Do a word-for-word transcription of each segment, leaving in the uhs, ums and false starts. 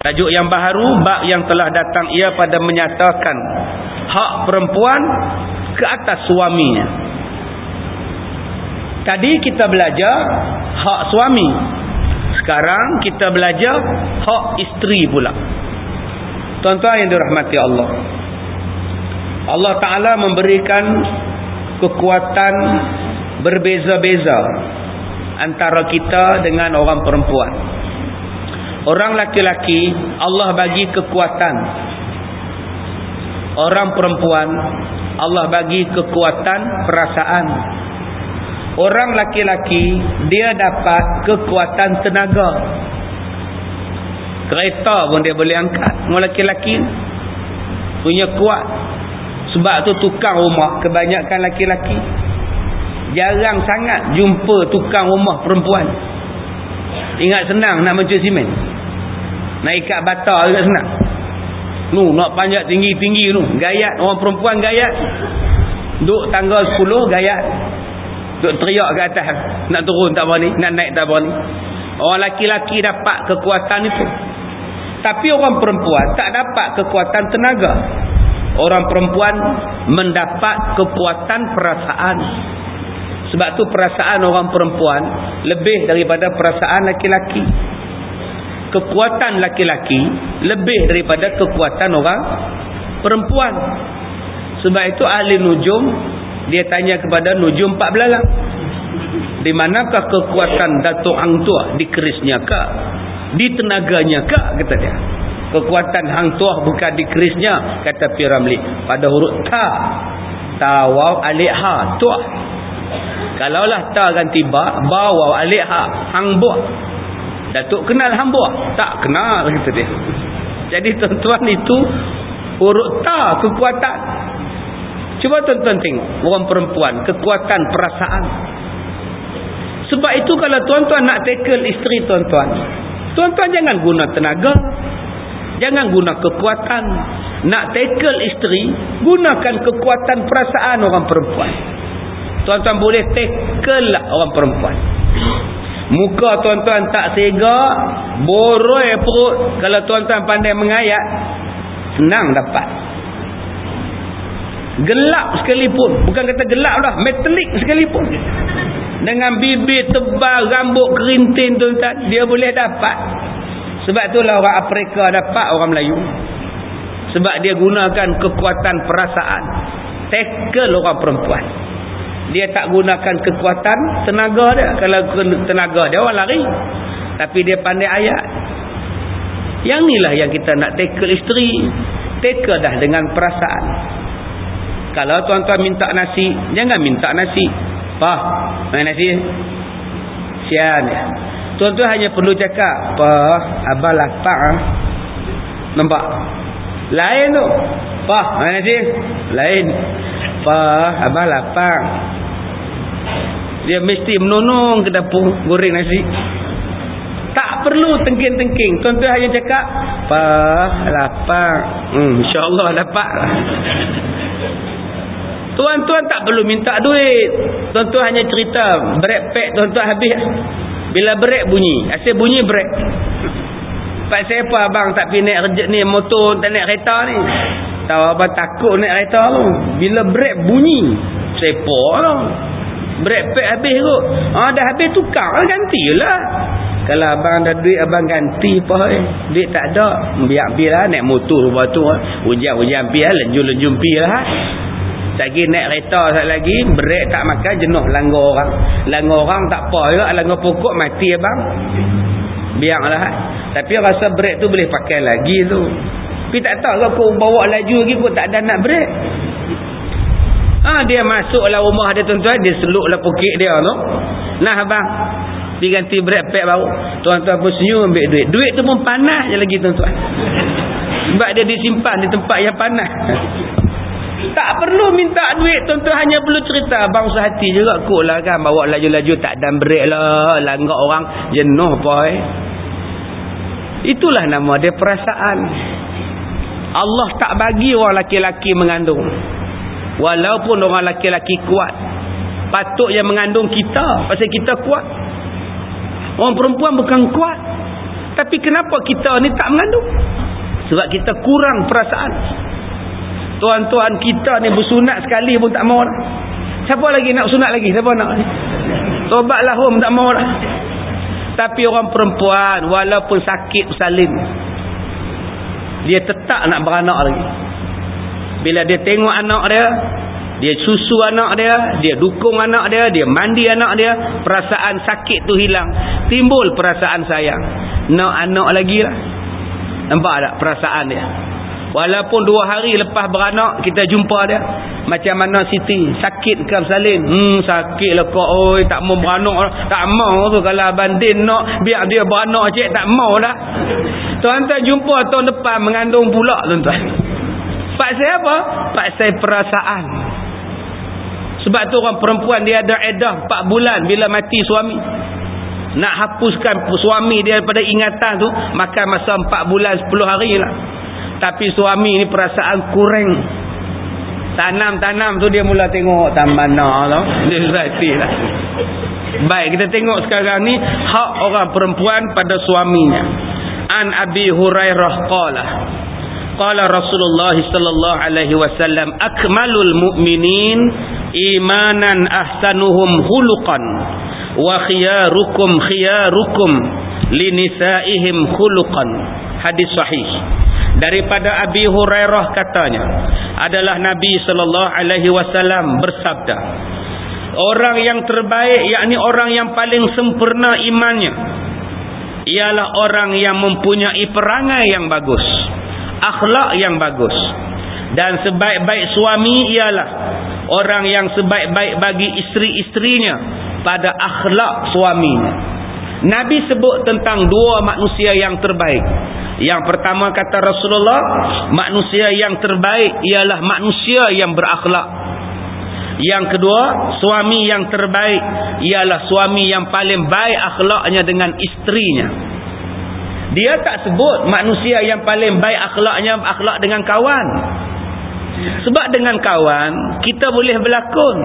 Tajuk yang baharu, bab yang telah datang ia pada menyatakan hak perempuan ke atas suaminya. Tadi kita belajar hak suami. Sekarang kita belajar hak isteri pula. Tuan-tuan yang dirahmati Allah, Allah Ta'ala memberikan kekuatan berbeza-beza antara kita dengan orang perempuan. Orang laki-laki Allah bagi kekuatan, orang perempuan Allah bagi kekuatan perasaan. Orang laki-laki dia dapat kekuatan tenaga. Kereta pun dia boleh angkat. Orang laki-laki punya kuat. Sebab tu tukang rumah kebanyakan laki-laki. Jarang sangat jumpa tukang rumah perempuan. Ingat senang nak mencuri simen, nak ikat bata juga senang. Nu nak panjat tinggi-tinggi tu gayat. Orang perempuan gayat. Duk tangga sepuluh gayat. Duk teriak ke atas, nak turun tak berani, nak naik tak berani. Orang laki-laki dapat kekuatan itu. Tapi orang perempuan tak dapat kekuatan tenaga. Orang perempuan mendapat kekuatan perasaan. Sebab tu perasaan orang perempuan lebih daripada perasaan laki-laki. Kekuatan laki-laki lebih daripada kekuatan orang perempuan. Sebab itu ahli nujum dia tanya kepada nujum empat belalang, di manakah kekuatan Datuk Hang Tuah? Di kerisnya kah? Di tenaganya kah? Kata dia. Kekuatan Hang Tuah bukan di kerisnya, kata P. Ramli, pada huruf ta. Ta waw alif ha tuah. Kalaulah ta ganti ba, ba waw alif ha hang buah. Datuk kenal hang buah? Tak kenal, kata dia. Jadi tuan-tuan, itu huruf ta kekuatan. Cuba tuan-tuan tengok orang perempuan, kekuatan perasaan. Sebab itu kalau tuan-tuan nak tackle isteri tuan-tuan, tuan-tuan jangan guna tenaga, jangan guna kekuatan. Nak tackle isteri, gunakan kekuatan perasaan orang perempuan. Tuan-tuan boleh tackle lah orang perempuan. Muka tuan-tuan tak segak, boroi perut. Kalau tuan-tuan pandai mengayat, senang dapat. Gelap sekalipun, bukan kata gelap dah, metalik sekalipun, dengan bibir tebal, rambut kerintin tuan-tuan, dia boleh dapat. Sebab itulah orang Afrika dapat orang Melayu. Sebab dia gunakan kekuatan perasaan. Tackle orang perempuan. Dia tak gunakan kekuatan tenaga dia. Kalau tenaga dia orang lari, tapi dia pandai ayat. Yang inilah yang kita nak tackle isteri. Tackle dah dengan perasaan. Kalau tuan-tuan minta nasi, jangan minta nasi. Pah, mana nasi? Sian ya. Tuan-tuan hanya perlu cakap, Pah, abang lapar. Nampak? Lain tu. Pah, mana nasi? Lain. Pah, abang lapar. Dia mesti menonong ke dapur goreng nasi. Tak perlu tengking-tengking. Tuan-tuan hanya cakap, Pah, lapar. Hmm, insya-Allah dapat. Tuan-tuan tak perlu minta duit. Tuan-tuan hanya cerita, brek pack tuan-tuan habis. Bila brek bunyi, asyik bunyi brek. Pak saya apa abang tak pergi naik rejek ni, motor tak naik kereta ni. Tahu abang takut naik kereta tu. Bila brek bunyi, sepa tu. Brek pack habis kot. Ah, dah habis tukar lah, gantilah. Kalau abang ada duit, abang ganti apa eh. Duit tak ada, biar-biar lah naik motor lepas tu. Hujan-hujan pi lah, lenjung-lenjung pi lah. Lagi naik kereta sekali lagi, brek tak makan, jenuh langgar orang. Langgar orang tak apa juga, langgar pokok mati abang. Biarlah. Tapi rasa brek tu boleh pakai lagi tu. Tapi tak tahu kau bawa laju lagi kau tak ada nak brek. Ah, dia masuklah rumah dia tuan-tuan, dia seluklah pokok dia tu. Nah abang, pergi ganti brek pack baru. Tuan-tuan pun senyum ambil duit. Duit tu pun panas je lagi tuan-tuan. Sebab dia disimpan di tempat yang panas. Tak perlu minta duit, tuan-tuan hanya perlu cerita. Abang sehati juga kot lah kan, bawa laju-laju tak dan brek lah, langgar orang jenuh boy. Itulah nama dia perasaan. Allah tak bagi orang laki-laki mengandung. Walaupun orang laki-laki kuat, patut yang mengandung kita, pasal kita kuat. Orang perempuan bukan kuat, Tapi kenapa kita ni tak mengandung? Sebab kita kurang perasaan. Tuan-tuan kita ni bersunat sekali pun tak mau dah. Siapa lagi nak sunat lagi? Siapa nak? Tobatlah hum, tak mau dah. Tapi orang perempuan walaupun sakit salin, dia tetap nak beranak lagi. Bila dia tengok anak dia, dia susu anak dia, dia dukung anak dia, dia mandi anak dia, perasaan sakit tu hilang, timbul perasaan sayang. Nak anak lagi lah. Nampak tak perasaan dia? Walaupun dua hari lepas beranak kita jumpa dia, macam mana Siti? Sakit ke salin? Hmm, sakit lah kok. Oi, tak mau beranak. Tak mau tu kalau Abang Din nak biar dia beranak cik, tak mau dah. Tuan-tuan jumpa tahun depan mengandung pula tuan-tuan. Paksa apa? Paksa perasaan. Sebab tu orang perempuan dia ada edah empat bulan bila mati suami. Nak hapuskan suami dia daripada ingatan tu, makan masa empat bulan sepuluh hari lah. Tapi suami ni perasaan kurang. Tanam-tanam tu dia mula tengok tamana lah. Dia berhati lah. Baik, kita tengok sekarang ni hak orang perempuan pada suaminya. An Abi Hurairah qala qala Rasulullah sallallahu alaihi wasallam akmalul mu'minin imanan ahsanuhum khuluqan wa khiyarukum khiyarukum linisaihim khuluqan. Hadis sahih. Daripada Abi Hurairah katanya, adalah Nabi sallallahu alaihi wasallam bersabda, orang yang terbaik, yakni orang yang paling sempurna imannya, ialah orang yang mempunyai perangai yang bagus, akhlak yang bagus. Dan sebaik-baik suami ialah orang yang sebaik-baik bagi isteri-isterinya pada akhlak suaminya. Nabi sebut tentang dua manusia yang terbaik. Yang pertama kata Rasulullah, manusia yang terbaik ialah manusia yang berakhlak. Yang kedua, suami yang terbaik ialah suami yang paling baik akhlaknya dengan isterinya. Dia tak sebut manusia yang paling baik akhlaknya akhlak dengan kawan. Sebab dengan kawan kita boleh berlakon.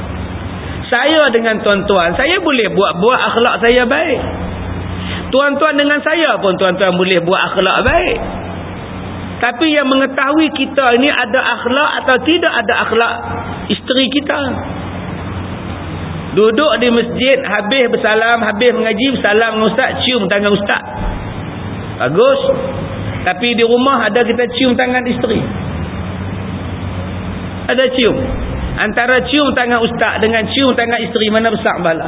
Saya dengan tuan-tuan, saya boleh buat-buat akhlak saya baik. Tuan-tuan dengan saya pun tuan-tuan boleh buat akhlak baik. Tapi yang mengetahui kita ini ada akhlak atau tidak ada akhlak isteri kita. Duduk di masjid, habis bersalam, habis mengaji, bersalam dengan ustaz, cium tangan ustaz. Bagus. Tapi di rumah ada kita cium tangan isteri. Ada cium. Antara cium tangan ustaz dengan cium tangan isteri, mana besar pahala?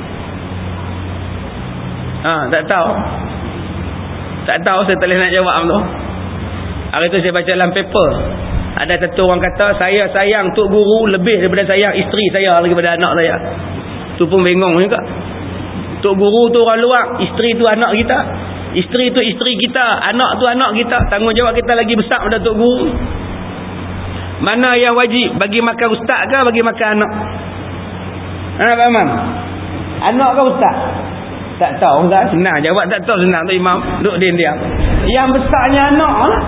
Ha, tak tahu. Tak tahu, saya tak boleh nak jawab tu. Hari tu saya baca dalam paper. Ada satu orang kata, saya sayang Tok Guru lebih daripada sayang isteri saya lagi daripada anak saya. Tu pun bengong juga. Tok Guru tu orang luar, isteri tu anak kita. Isteri tu isteri kita, anak tu anak kita. Tanggungjawab kita lagi besar daripada Tok Guru. Mana yang wajib? Bagi makan ustaz ke bagi makan anak? Ha, Pak Imam? Anak ke ustaz? Tak tahu ustaz. Senang jawab tak tahu, senang tu Imam. Duduk diam-diam. Yang besarnya anak lah.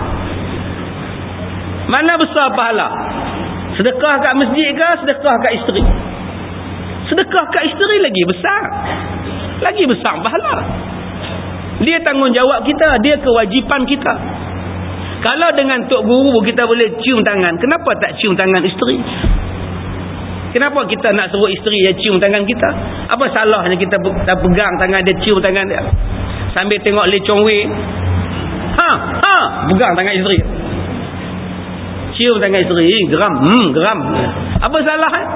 Mana besar pahala? Sedekah kat masjid ke sedekah kat isteri? Sedekah kat isteri lagi besar. Lagi besar pahala. Dia tanggungjawab kita, dia kewajipan kita. Kalau dengan Tok Guru kita boleh cium tangan, kenapa tak cium tangan isteri? Kenapa kita nak suruh isteri yang cium tangan kita? Apa salahnya kita pegang tangan dia, cium tangan dia? Sambil tengok Lee Chong Wei. Ha, ha, pegang tangan isteri. Cium tangan isteri, geram, hmm, geram. Apa salah? Eh?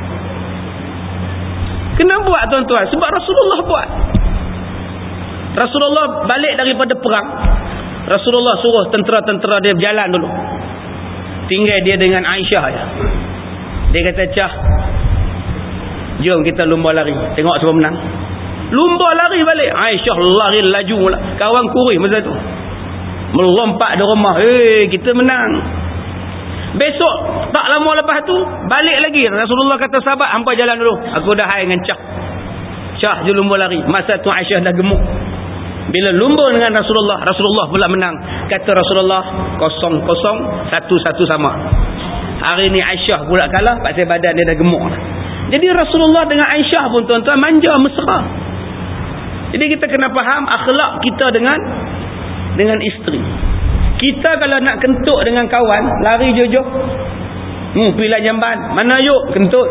Kena buat tuan-tuan, sebab Rasulullah buat. Rasulullah balik daripada perang. Rasulullah suruh tentera-tentera dia berjalan dulu. Tinggal dia dengan Aisyah je. Dia kata, Cah, jom kita lumba lari. Tengok siapa menang. Lumba lari balik. Aisyah lari laju lah. Kawan kurih masa tu. Melompat di rumah. Eh, kita menang. Besok, tak lama lepas tu, balik lagi. Rasulullah kata, sahabat, hampa jalan dulu. Aku dah hai dengan Cah. Cah je lumba lari. Masa tu Aisyah dah gemuk. Bila lumba dengan Rasulullah, Rasulullah pula menang. Kata Rasulullah, kosong kosong, satu satu sama. Hari ni Aisyah pula kalah, pasal badan dia dah gemuk. Jadi Rasulullah dengan Aisyah pun tuan-tuan manja mesra. Jadi kita kena faham akhlak kita dengan dengan isteri. Kita kalau nak kentut dengan kawan, lari jojoh. Hmm, pilah jamban. Mana yuk kentut.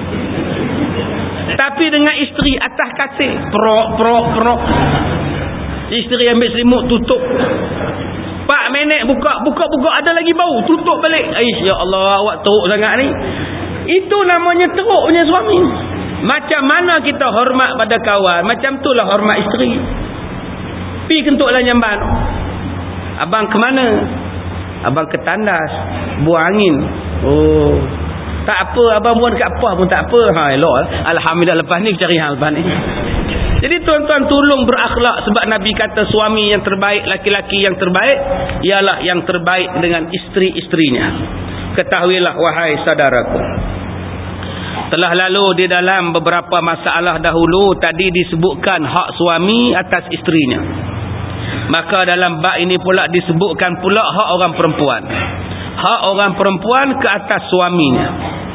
Tapi dengan isteri atas kasih, prok prok prok. Isteri ambil selimut tutup. Pak minit buka buka buka ada lagi bau, tutup balik. Aish, ya Allah, awak teruk sangat ni. Itu namanya teruknya suami. Macam mana kita hormat pada kawan, macam itulah hormat isteri. Pi kentutlah jamban. Abang ke mana? Abang ke tandas, buang angin. Oh, tak apa, abang buang dekat apa pun tak apa. Ha, elok. Alhamdulillah, lepas ni cari hal lepas ni. Jadi tuan-tuan tolong berakhlak, sebab Nabi kata suami yang terbaik, laki-laki yang terbaik ialah yang terbaik dengan isteri-isterinya. Ketahuilah wahai saudaraku, telah lalu di dalam beberapa masalah dahulu tadi disebutkan hak suami atas isterinya. Maka dalam bab ini pula disebutkan pula hak orang perempuan. Hak orang perempuan ke atas suaminya.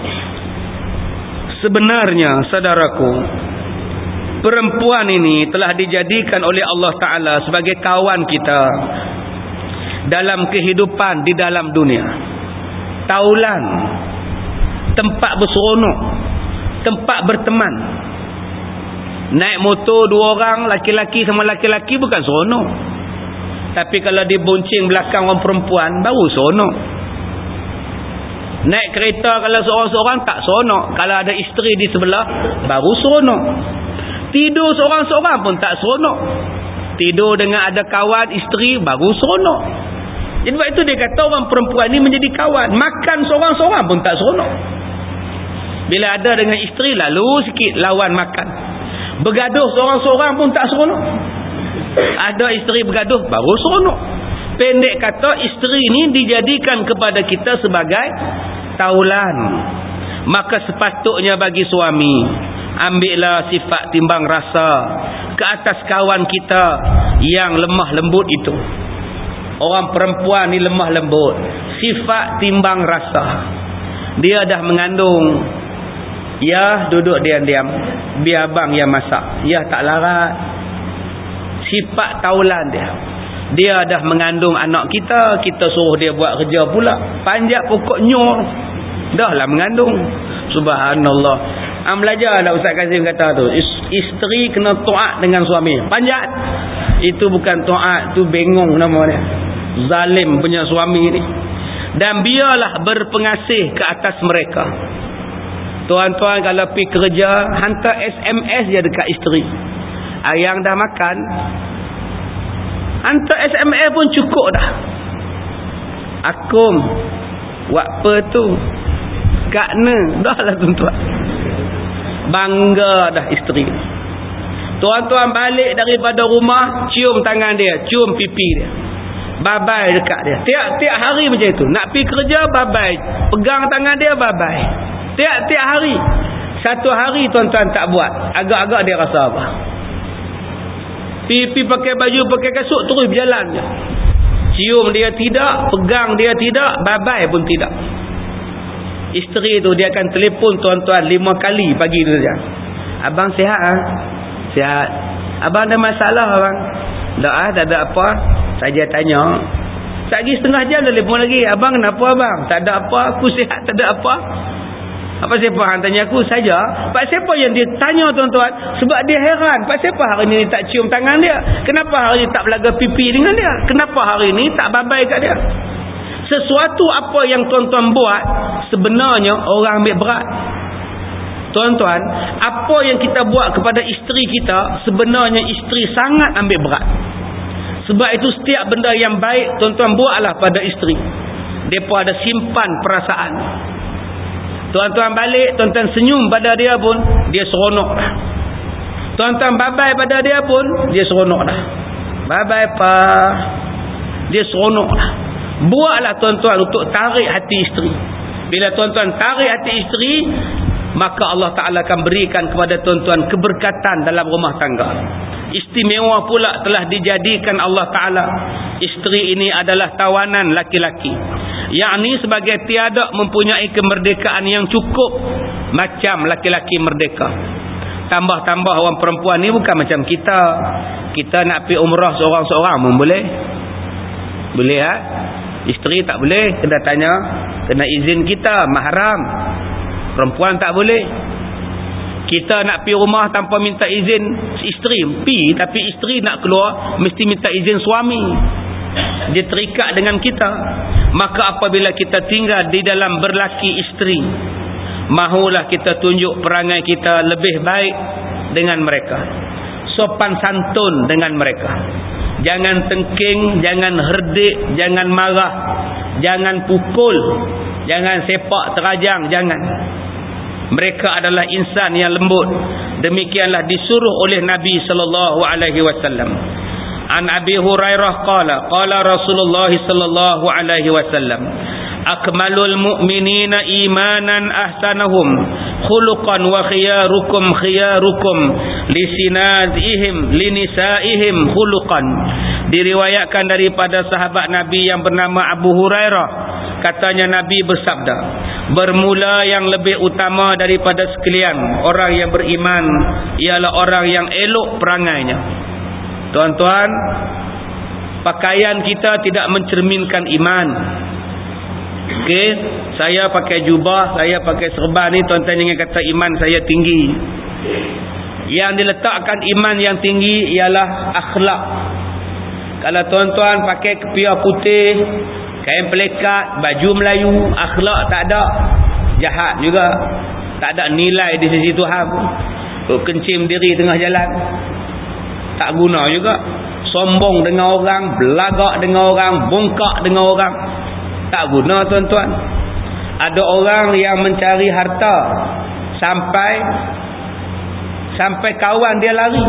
Sebenarnya saudaraku, perempuan ini telah dijadikan oleh Allah Ta'ala sebagai kawan kita dalam kehidupan di dalam dunia. Taulan, tempat berseronok, tempat berteman. Naik motor dua orang, laki-laki sama laki-laki bukan seronok. Tapi kalau dibonceng belakang orang perempuan, baru seronok. Naik kereta kalau seorang-seorang tak seronok. Kalau ada isteri di sebelah, baru seronok. Tidur seorang-seorang pun tak seronok. Tidur dengan ada kawan isteri, baru seronok. Jadi sebab itu dia kata orang perempuan ni menjadi kawan. Makan seorang-seorang pun tak seronok. Bila ada dengan isteri, lalu sikit lawan makan. Bergaduh seorang-seorang pun tak seronok. Ada isteri bergaduh, baru seronok. Pendek kata, isteri ni dijadikan kepada kita sebagai taulan. Maka sepatutnya bagi suami, ambillah sifat timbang rasa ke atas kawan kita yang lemah lembut itu. Orang perempuan ni lemah lembut, sifat timbang rasa. Dia dah mengandung, ya duduk diam-diam, biar abang yang masak, ya tak larat. Sifat taulan dia. Dia dah mengandung anak kita, kita suruh dia buat kerja pula, panjat pokok nyor, dah lah mengandung. Subhanallah. Am belajar dah Ustaz Kazim kata tu, isteri kena taat dengan suami, panjat. Itu bukan taat, tu bengong nama dia, zalim punya suami ni. Dan biarlah berpengasih ke atas mereka. Tuan-tuan kalau pergi kerja, hantar S M S je dekat isteri, ayang dah makan. Hantar S M S pun cukup dah. Akum buat apa tu, kat ne, dah lah tuan-tuan. Bangga dah isteri. Tuan-tuan balik daripada rumah, cium tangan dia, cium pipi dia, babai dekat dia. Tiap-tiap hari macam itu. Nak pergi kerja, babai, pegang tangan dia, babai. Tiap-tiap hari. Satu hari tuan-tuan tak buat, agak-agak dia rasa apa. Pipi pakai baju, pakai kasut, terus berjalan je. Cium dia tidak, pegang dia tidak, babai pun tidak. Isteri tu dia akan telefon tuan-tuan lima kali pagi tu saja. Abang sihat ah? Sihat. Abang ada masalah abang? Tak ah, tak ada apa. Saja tanya. Tak lagi setengah jam dah telefon lagi. Abang kenapa abang? Tak ada apa, aku sihat, tak ada apa. Apa siapa hang tanya aku saja? Pak siapa yang dia tanya tuan-tuan? Sebab dia heran. Pak siapa hari ni tak cium tangan dia? Kenapa hari ni tak belaga pipi dengan dia? Kenapa hari ni tak babai kat dia? Sesuatu apa yang tuan-tuan buat, sebenarnya orang ambil berat. Tuan-tuan, apa yang kita buat kepada isteri kita, sebenarnya isteri sangat ambil berat. Sebab itu setiap benda yang baik, tuan-tuan buatlah pada isteri. Mereka ada simpan perasaan. Tuan-tuan balik, tuan-tuan senyum pada dia pun, dia seronok dah. Tuan-tuan babai pada dia pun, dia seronok dah. Babai pa, dia seronok dah. Buatlah tuan-tuan untuk tarik hati isteri. Bila tuan-tuan tarik hati isteri, maka Allah Ta'ala akan berikan kepada tuan-tuan keberkatan dalam rumah tangga. Istimewa pula telah dijadikan Allah Ta'ala, isteri ini adalah tawanan laki-laki, yakni sebagai tiada mempunyai kemerdekaan yang cukup macam laki-laki merdeka. Tambah-tambah orang perempuan ni bukan macam kita. Kita nak pergi umrah seorang-seorang pun boleh. Boleh ha? Isteri tak boleh, kena tanya, kena izin kita, mahram. Perempuan tak boleh. Kita nak pergi rumah tanpa minta izin isteri, pi, tapi isteri nak keluar mesti minta izin suami. Dia terikat dengan kita. Maka apabila kita tinggal di dalam berlaki isteri, mahulah kita tunjuk perangai kita lebih baik dengan mereka, sopan santun dengan mereka. Jangan tengking, jangan herdik, jangan marah, jangan pukul, jangan sepak terajang, jangan. Mereka adalah insan yang lembut. Demikianlah disuruh oleh Nabi sallallahu alaihi wasallam. An Abi Hurairah qala qala Rasulullah sallallahu alaihi wasallam, akmalul mu'minina imanan ahsanahum khuluqan wa khiyarukum khiyarukum lisinazihim linisaihim khuluqan. Diriwayatkan daripada sahabat Nabi yang bernama Abu Hurairah, katanya Nabi bersabda, bermula yang lebih utama daripada sekalian orang yang beriman ialah orang yang elok perangainya. Tuan-tuan, pakaian kita tidak mencerminkan iman. Okey, saya pakai jubah, saya pakai serban ni, tuan-tuan jangan kata iman saya tinggi. Yang diletakkan iman yang tinggi ialah akhlak. Kalau tuan-tuan pakai kepiah putih, kain pelekat, baju Melayu, akhlak tak ada, jahat juga. Tak ada nilai di sisi Tuhan. Kencing diri tengah jalan, tak guna juga. Sombong dengan orang, belagak dengan orang, bongkak dengan orang, tak guna tuan-tuan. Ada orang yang mencari harta sampai sampai kawan dia lari.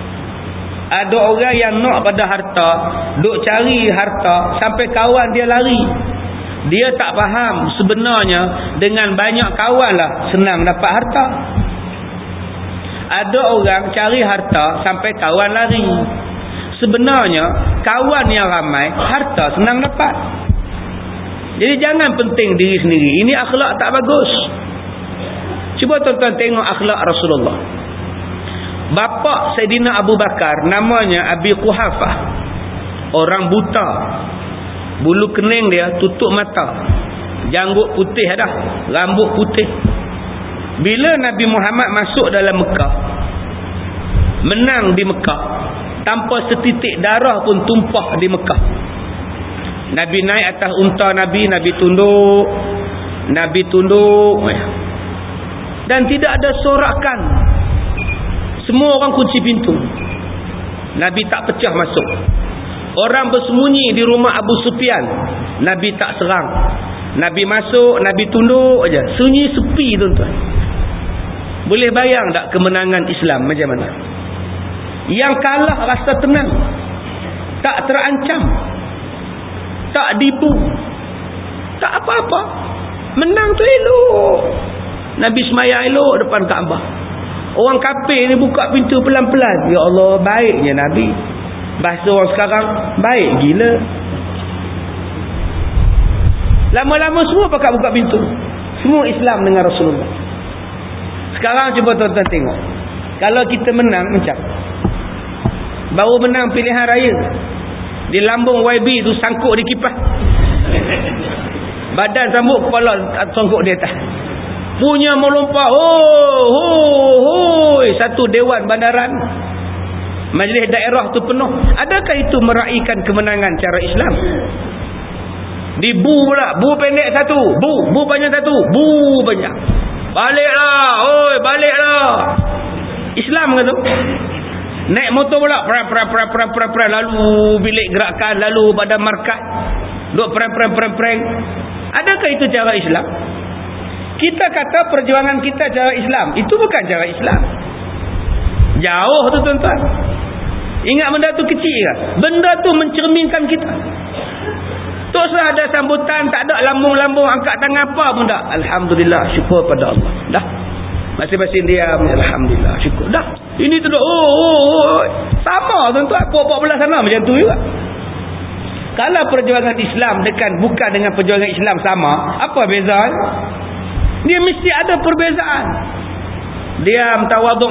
Ada orang yang nak pada harta, duk cari harta sampai kawan dia lari. Dia tak faham sebenarnya dengan banyak kawan lah senang dapat harta. Ada orang cari harta sampai kawan lari. Sebenarnya kawan yang ramai, harta senang dapat. Jadi jangan penting diri sendiri. Ini akhlak tak bagus. Cuba tuan-tuan tengok akhlak Rasulullah. Bapa Saidina Abu Bakar namanya Abi Quhafah. Orang buta. Bulu kening dia tutup mata. Janggut putih dah, rambut putih. Bila Nabi Muhammad masuk dalam Mekah, menang di Mekah, tanpa setitik darah pun tumpah di Mekah. Nabi naik atas unta Nabi, Nabi tunduk, Nabi tunduk, dan tidak ada sorakan. Semua orang kunci pintu. Nabi tak pecah masuk. Orang bersembunyi di rumah Abu Sufyan, Nabi tak serang. Nabi masuk, Nabi tunduk aja. Sunyi sepi tuan-tuan. Boleh bayang tak kemenangan Islam macam mana? Yang kalah rasa tenang, tak terancam, tak dibu, tak apa-apa. Menang tu elok. Nabi semaya elok depan Kaabah. Orang kafir ni buka pintu pelan-pelan. Ya Allah, baiknya Nabi. Bahasa orang sekarang, baik gila. Lama-lama semua pakat buka pintu. Semua Islam dengan Rasulullah. Sekarang cuba tuan-tuan tengok. Kalau kita menang macam, baru menang pilihan raya, di lambung Y B tu sangkuk di kipas. Badan sambut, kepala sangkuk di atas. Punya melompat. Oh, oh, oh. Satu dewan bandaran, majlis daerah tu penuh. Adakah itu meraihkan kemenangan cara Islam? Di bu pula. Bu pendek satu, bu, bu panjang satu, bu banyak. Baliklah, oi, baliklah. Islam ke tu? Naik motor pula, pra pra pra pra pra pra, lalu bilik gerakan, lalu pada markas, duk pra pra pra pra. Adakah itu cara Islam? Kita kata perjuangan kita cara Islam, itu bukan cara Islam. Jauh tu tuan-tuan. Ingat benda tu kecil ke? Benda tu mencerminkan kita. Tak usah ada sambutan, tak ada lambung-lambung, angkat tangan apa pun tak. Alhamdulillah, syukur pada Allah. Dah. Masing-masing diam, alhamdulillah, syukur. Dah. Ini tu dah. Oh, oh, oh. Sama tuan-tuan. Puak-puak belah sana macam tu juga. Kalau perjuangan Islam dekat bukan dengan perjuangan Islam sama, apa bezanya? Dia mesti ada perbezaan. Diam, tawaduk, mat.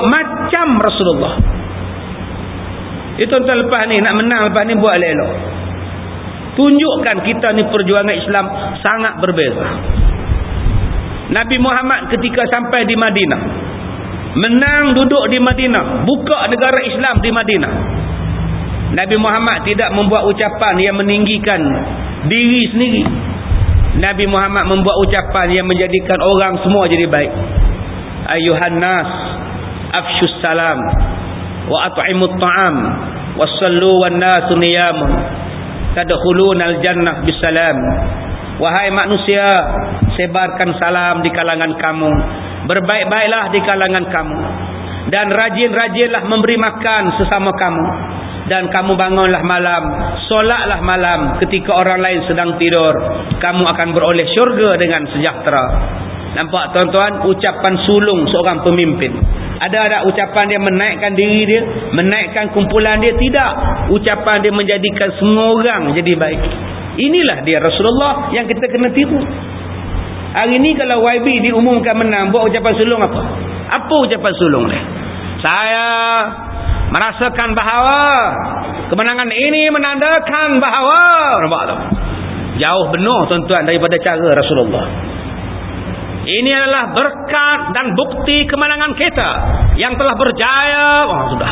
macam Rasulullah. Itu tuan lepas ni nak menang lepas ni buat elok-elok. Tunjukkan kita ni perjuangan Islam sangat berbeza. Nabi Muhammad ketika sampai di Madinah, menang duduk di Madinah, buka negara Islam di Madinah, Nabi Muhammad tidak membuat ucapan yang meninggikan diri sendiri. Nabi Muhammad membuat ucapan yang menjadikan orang semua jadi baik. Ayuhan nas afshus salam wa at'imut ta'am wassallu wan nasu niyamun tadkhulunal jannah bisalam. Wahai manusia, sebarkan salam di kalangan kamu, berbaik-baiklah di kalangan kamu, dan rajin-rajinlah memberi makan sesama kamu, dan kamu bangunlah malam, solatlah malam ketika orang lain sedang tidur, kamu akan beroleh syurga dengan sejahtera. Nampak tuan-tuan, ucapan sulung seorang pemimpin. Ada ada ucapan dia menaikkan diri dia, menaikkan kumpulan dia? Tidak. Ucapan dia menjadikan semua orang jadi baik. Inilah dia Rasulullah yang kita kena tiru. Hari ni kalau Y B diumumkan menang, buat ucapan sulung apa? Apa ucapan sulung dia? Saya merasakan bahawa kemenangan ini menandakan bahawa, nampak tak? Jauh benar tuan-tuan daripada cara Rasulullah. Ini adalah berkat dan bukti kemenangan kita yang telah berjaya. Oh, sudah.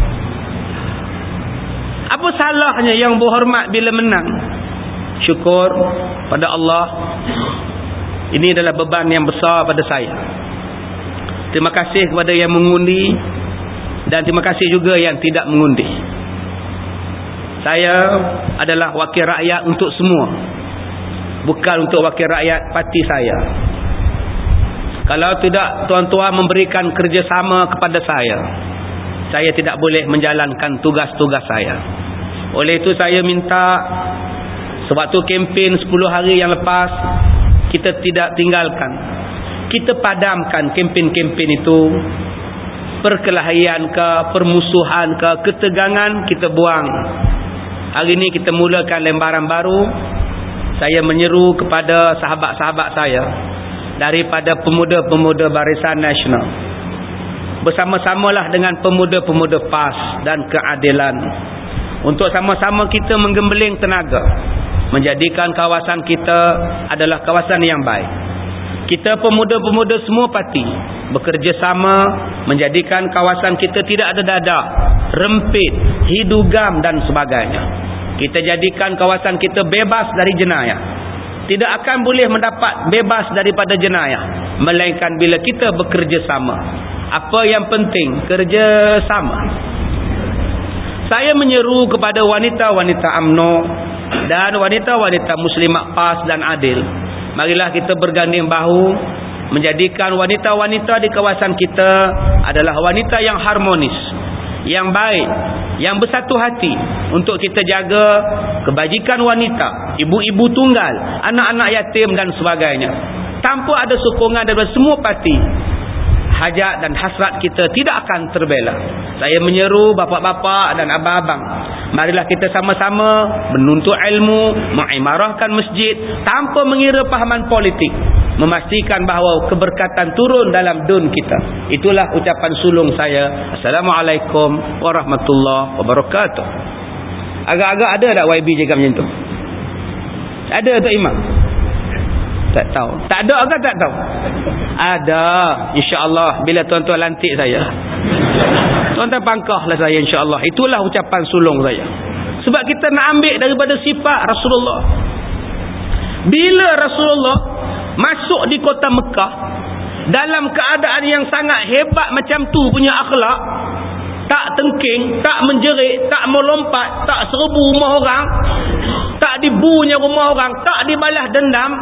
Apa salahnya yang berhormat bila menang? Syukur pada Allah. Ini adalah beban yang besar pada saya. Terima kasih kepada yang mengundi, dan terima kasih juga yang tidak mengundi. Saya adalah wakil rakyat untuk semua, bukan untuk wakil rakyat parti saya. Kalau tidak tuan-tuan memberikan kerjasama kepada saya, saya tidak boleh menjalankan tugas-tugas saya. Oleh itu saya minta, sewaktu kempen sepuluh hari yang lepas, kita tidak tinggalkan, kita padamkan kempen-kempen itu. Perkelahian ke, permusuhan ke, ketegangan kita buang. Hari ini kita mulakan lembaran baru. Saya menyeru kepada sahabat-sahabat saya daripada pemuda-pemuda Barisan Nasional, bersama-samalah dengan pemuda-pemuda P A S dan Keadilan, untuk sama-sama kita menggembeling tenaga menjadikan kawasan kita adalah kawasan yang baik. Kita pemuda-pemuda semua parti bekerjasama menjadikan kawasan kita tidak ada dadah, rempit, hidugam dan sebagainya. Kita jadikan kawasan kita bebas dari jenayah. Tidak akan boleh mendapat bebas daripada jenayah melainkan bila kita bekerjasama. Apa yang penting? Kerjasama. Saya menyeru kepada wanita-wanita U M N O dan wanita-wanita Muslimat P A S dan Adil, marilah kita berganding bahu menjadikan wanita-wanita di kawasan kita adalah wanita yang harmonis, yang baik, yang bersatu hati, untuk kita jaga kebajikan wanita, ibu-ibu tunggal, anak-anak yatim dan sebagainya. Tanpa ada sokongan daripada semua parti, hajat dan hasrat kita tidak akan terbela. Saya menyeru bapa-bapa dan abang-abang, marilah kita sama-sama menuntut ilmu, mengimarahkan masjid tanpa mengira fahaman politik, memastikan bahawa keberkatan turun dalam dun kita. Itulah ucapan sulung saya. Assalamualaikum warahmatullahi wabarakatuh. Agak-agak ada tak Y B cakap macam tu? Ada tak Imam? Tak tahu. Tak ada ke tak tahu? Ada. InsyaAllah bila tuan-tuan lantik saya, tuan-tuan pangkahlah saya insyaAllah. Itulah ucapan sulung saya. Sebab kita nak ambil daripada sifat Rasulullah. Bila Rasulullah masuk di kota Mekah dalam keadaan yang sangat hebat macam tu punya akhlak, tak tengking, tak menjerit, tak melompat, tak serbu rumah orang, tak dibunya rumah orang, tak dibalas dendam.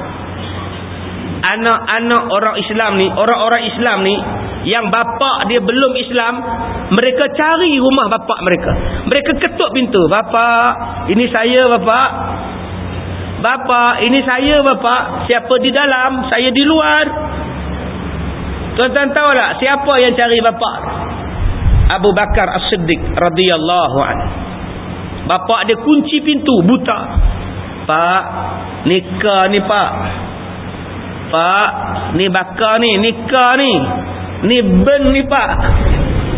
Anak-anak orang Islam ni, orang-orang Islam ni yang bapa dia belum Islam, mereka cari rumah bapa mereka. Mereka ketuk pintu. Bapa, ini saya bapa. Bapa, ini saya bapa. Siapa di dalam? Saya di luar. Tuan-tuan tahu tak siapa yang cari bapa? Abu Bakar As-Siddiq radhiyallahu anhu. Bapa dia kunci pintu, buta. Pak, nikah ni pak. Pak, ni bakar ni, nikah ni. Ni ben ni pak.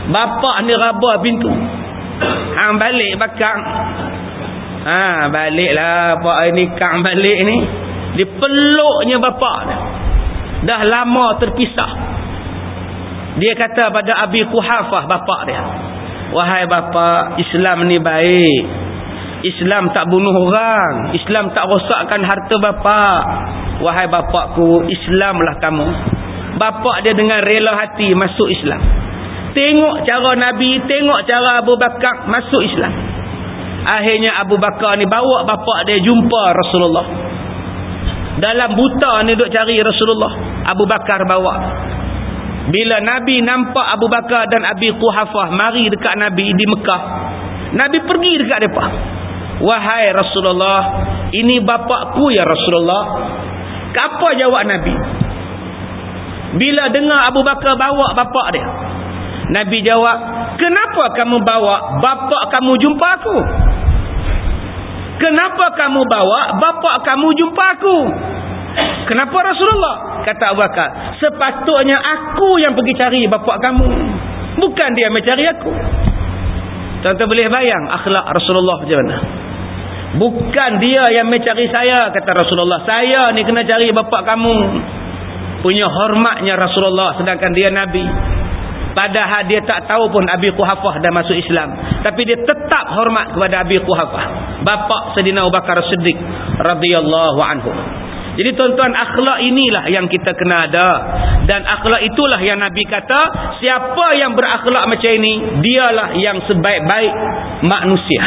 Bapak ni raba pintu. Hang balik bakang. Ha, baliklah pak ni kang balik ni. Dipeluknya bapak dia. Dah lama terpisah. Dia kata pada Abi Quhafah bapak dia, wahai bapa, Islam ni baik. Islam tak bunuh orang. Islam tak rosakkan harta bapa. Wahai bapakku, Islamlah kamu. Bapak dia dengan rela hati masuk Islam. Tengok cara Nabi, tengok cara Abu Bakar masuk Islam. Akhirnya Abu Bakar ni bawa bapak dia jumpa Rasulullah. Dalam buta ni duk cari Rasulullah, Abu Bakar bawa. Bila Nabi nampak Abu Bakar dan Abi Quhafah mari dekat Nabi di Mekah, Nabi pergi dekat mereka. Wahai Rasulullah, ini bapakku ya Rasulullah. Apa jawab Nabi? Bila dengar Abu Bakar bawa bapak dia, Nabi jawab, kenapa kamu bawa bapak kamu jumpa aku? Kenapa kamu bawa bapak kamu jumpa aku? Kenapa Rasulullah? Kata Abu Bakar, sepatutnya aku yang pergi cari bapak kamu, bukan dia mencari aku. Tuan-tuan boleh bayang akhlak Rasulullah macam mana? Bukan dia yang mencari saya, kata Rasulullah. Saya ni kena cari bapak kamu. Punya hormatnya Rasulullah, sedangkan dia Nabi. Padahal dia tak tahu pun Abi Quhafah dah masuk Islam, tapi dia tetap hormat kepada Abi Quhafah, bapa Sayyidina Abu Bakar Siddiq radhiyallahu anhu. Jadi tuan-tuan, akhlak inilah yang kita kena ada. Dan akhlak itulah yang Nabi kata, siapa yang berakhlak macam ini, dialah yang sebaik-baik manusia.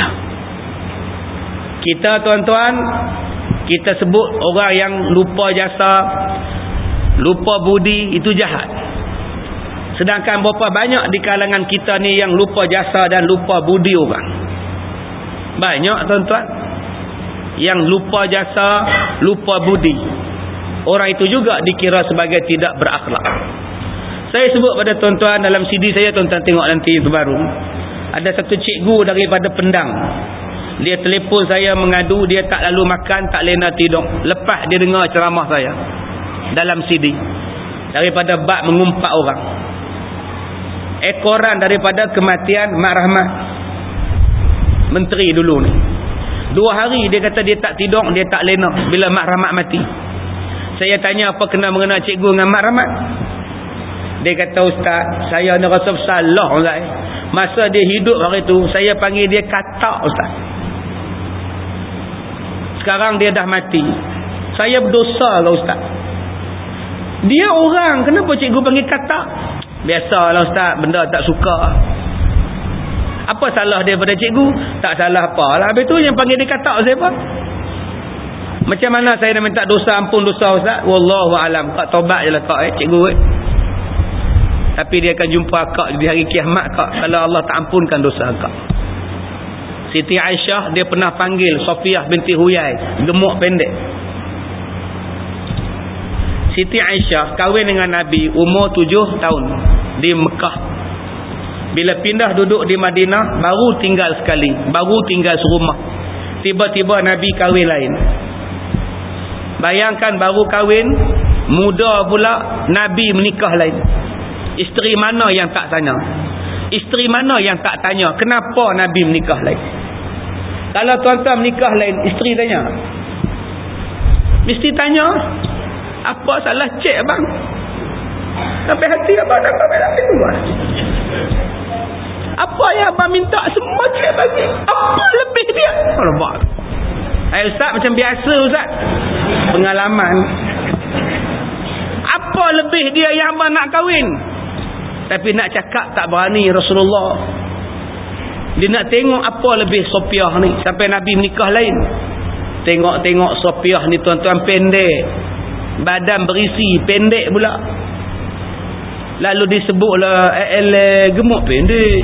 Kita tuan-tuan, kita sebut orang yang lupa jasa, lupa budi, itu jahat. Sedangkan berapa banyak di kalangan kita ni yang lupa jasa dan lupa budi orang. Banyak tuan-tuan yang lupa jasa, lupa budi. Orang itu juga dikira sebagai tidak berakhlak. Saya sebut pada tuan-tuan dalam C D saya, tuan-tuan tengok nanti itu baru. Ada satu cikgu daripada Pendang. Dia telefon saya mengadu dia tak lalu makan, tak lena tidur lepas dia dengar ceramah saya dalam C D. Daripada bab mengumpat orang. Ekoran daripada kematian Mak Rahmat, menteri dulu ni. Dua hari dia kata dia tak tidur, dia tak lena bila Mak Rahmat mati. Saya tanya apa kena mengenal cikgu dengan Mak Rahmat. Dia kata, ustaz, saya ni rasa bersalah ustaz. Masa dia hidup hari tu, saya panggil dia katak ustaz. Sekarang dia dah mati, saya berdosa lah ustaz. Dia orang, kenapa cikgu panggil katak? Biasalah ustaz, benda tak suka. Apa salah dia pada cikgu? Tak salah apa lah. Habis tu yang panggil dia katak siapa? Macam mana saya nak minta dosa, ampun dosa ustaz? Wallahualam. Kak tobat je lah kak eh, cikgu eh. Tapi dia akan jumpa kak di hari kiamat kak, kalau Allah tak ampunkan dosa kak. Siti Aisyah dia pernah panggil Sofiyah binti Huyai, gemuk pendek. Siti Aisyah kahwin dengan Nabi umur tujuh tahun di Mekah. Bila pindah duduk di Madinah, baru tinggal sekali, baru tinggal serumah. Tiba-tiba Nabi kahwin lain. Bayangkan baru kahwin, muda pula Nabi menikah lain. Isteri mana yang tak tanya? Isteri mana yang tak tanya kenapa Nabi menikah lain? Kalau tuan-tuan menikah lain, isteri tanya? Mesti tanya. Apa salah cik abang? Sampai hati abang nak sampai hati dulu. Apa yang abang minta semua cik bagi. Apa lebih dia? Alamak. Hai ustaz, macam biasa ustaz. Pengalaman. Apa lebih dia yang abang nak kahwin? Tapi nak cakap tak berani Rasulullah. Dia nak tengok apa lebih Sofiah ni, sampai Nabi menikah lain. Tengok-tengok Sofiah ni tuan-tuan pendek, badan berisi, pendek pula. Lalu disebutlah eh gemuk pendek.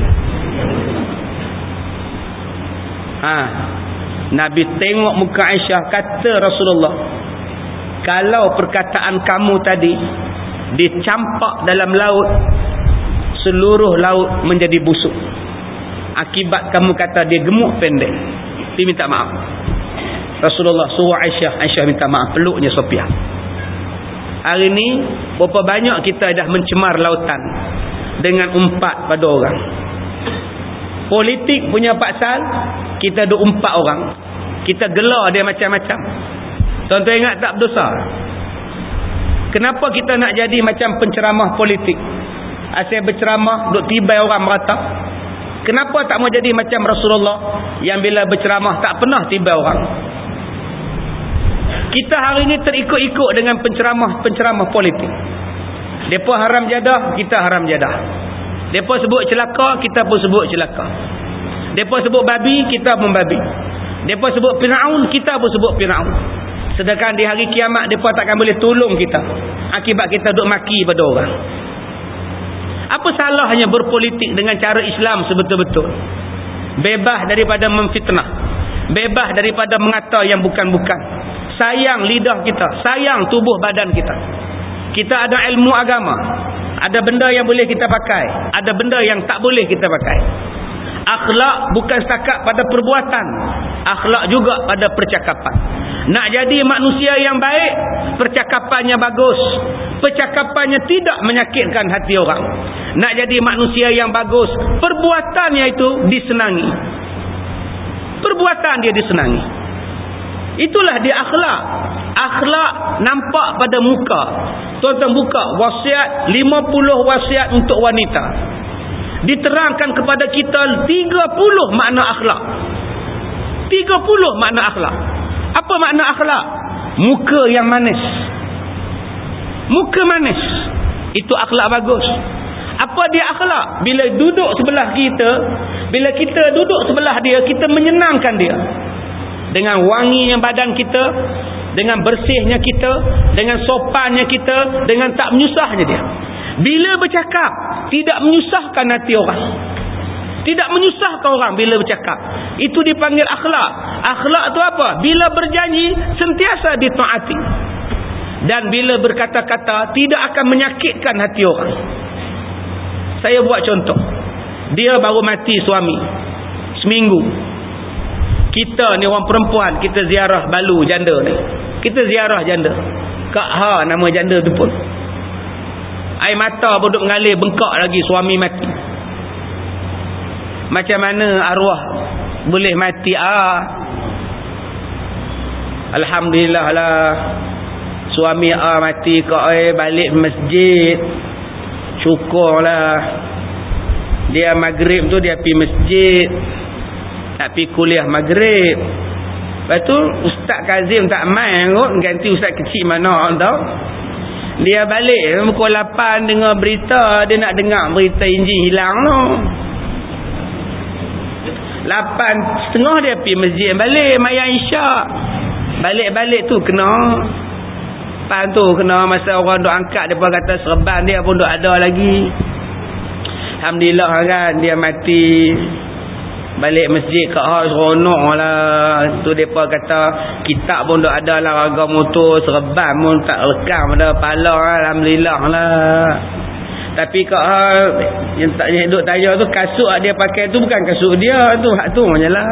Ha, Nabi tengok muka Aisyah, kata Rasulullah, kalau perkataan kamu tadi dicampak dalam laut, seluruh laut menjadi busuk. Akibat kamu kata dia gemuk pendek. Dia minta maaf. Rasulullah suruh Aisyah, Aisyah minta maaf, peluknya Sofiah. Hari ni berapa banyak kita dah mencemar lautan. dengan umpat pada orang. Politik punya pasal, kita ada umpat orang. Kita gelar dia macam-macam. Tuan-tuan ingat tak berdosa? Kenapa kita nak jadi macam penceramah politik? Asyik berceramah, duk tibai orang merata. Kenapa tak mau jadi macam Rasulullah yang bila berceramah tak pernah tibai orang? Kita hari ini terikut-ikut dengan penceramah-penceramah politik. Mereka haram jadah, kita haram jadah. Mereka sebut celaka, kita pun sebut celaka. Mereka sebut babi, kita pun babi. Mereka sebut Fir'aun, kita pun sebut Fir'aun. Sedangkan di hari kiamat, mereka takkan boleh tolong kita. Akibat kita duk maki pada orang. Apa salahnya berpolitik dengan cara Islam sebetul-betul? Bebas daripada memfitnah. Bebas daripada mengata yang bukan-bukan. Sayang lidah kita. Sayang tubuh badan kita. Kita ada ilmu agama. Ada benda yang boleh kita pakai. Ada benda yang tak boleh kita pakai. Akhlak bukan setakat pada perbuatan. Akhlak juga pada percakapan. Nak jadi manusia yang baik, percakapannya bagus. Percakapannya tidak menyakitkan hati orang. Nak jadi manusia yang bagus, perbuatannya itu disenangi. Perbuatan dia disenangi. Itulah dia akhlak. Akhlak nampak pada muka. Tuan-tuan buka wasiat, lima puluh wasiat untuk wanita. Diterangkan kepada kita tiga puluh makna akhlak. tiga puluh makna akhlak. Apa makna akhlak? Muka yang manis. Muka manis. Itu akhlak bagus. Apa dia akhlak? Bila duduk sebelah kita, bila kita duduk sebelah dia, kita menyenangkan dia. Dengan wanginya badan kita, dengan bersihnya kita, dengan sopannya kita, dengan tak menyusahnya dia. Bila bercakap, tidak menyusahkan hati orang. Tidak menyusahkan orang bila bercakap. Itu dipanggil akhlak. Akhlak tu apa? Bila berjanji, sentiasa ditaati. Dan bila berkata-kata, tidak akan menyakitkan hati orang. Saya buat contoh. Dia baru mati suami. Seminggu. Kita ni orang perempuan, kita ziarah balu janda ni. Kita ziarah janda. Kak Ha nama janda tu pun. Air mata pun duk mengalir, bengkak lagi suami mati. Macam mana arwah boleh mati? Ah, Alhamdulillah lah. Suami ah mati, kak eh balik masjid. Syukurlah. Dia maghrib tu dia pergi masjid. Tak pergi kuliah maghrib. Lepas tu Ustaz Kazim tak main kot, ganti Ustaz kecil mana orang tahu. Dia balik pukul lapan dengar berita, dia nak dengar berita enjin hilang tu. lapan setengah dia pergi masjid balik mayang isyak. Balik-balik tu kena. Pan tu kena masa orang duk angkat, depa kata serban dia pun duk ada lagi. Alhamdulillah kan dia mati. Balik masjid kat Ha seronok lah. Tu depa kata kitab pun duk ada lah, raga motor, serban pun tak lekam pada kepala. Alhamdulillah lah. Tapi Kak Ha yang tak duk tanya tu, kasut dia pakai tu bukan kasut dia, tu hak tu jelah.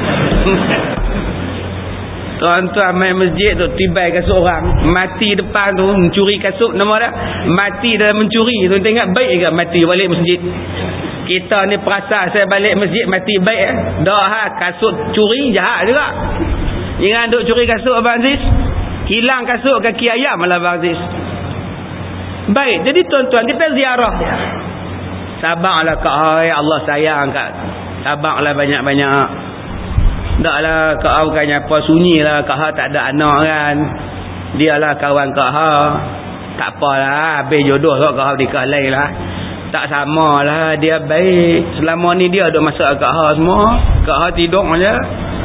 Tuan-tuan main masjid tu tibai kasut orang, mati depan tu, mencuri kasut nama dia. Mati dalam mencuri tu, tengok baik ke mati balik masjid. Kita ni perasan saya balik masjid mati baik eh. Dah ha, kasut curi jahat juga. Jangan duk curi kasut Abang Aziz. Hilang kasut kaki ayam malah Abang Aziz. Baik, jadi tuan-tuan kita ziarah dia. Sabarlah Kak Ha, Allah sayang Kak. Sabarlah banyak-banyak. Taklah Kak Ha bukannya apa, sunyilah Kak Ha tak ada anak kan. Dialah kawan Kak Ha. Tak apalah, habis jodoh Kak Ha nikah lain lah. Tak samalah, dia baik. Selama ni dia ada masuk Kak Ha semua. Kak Ha tidur aja.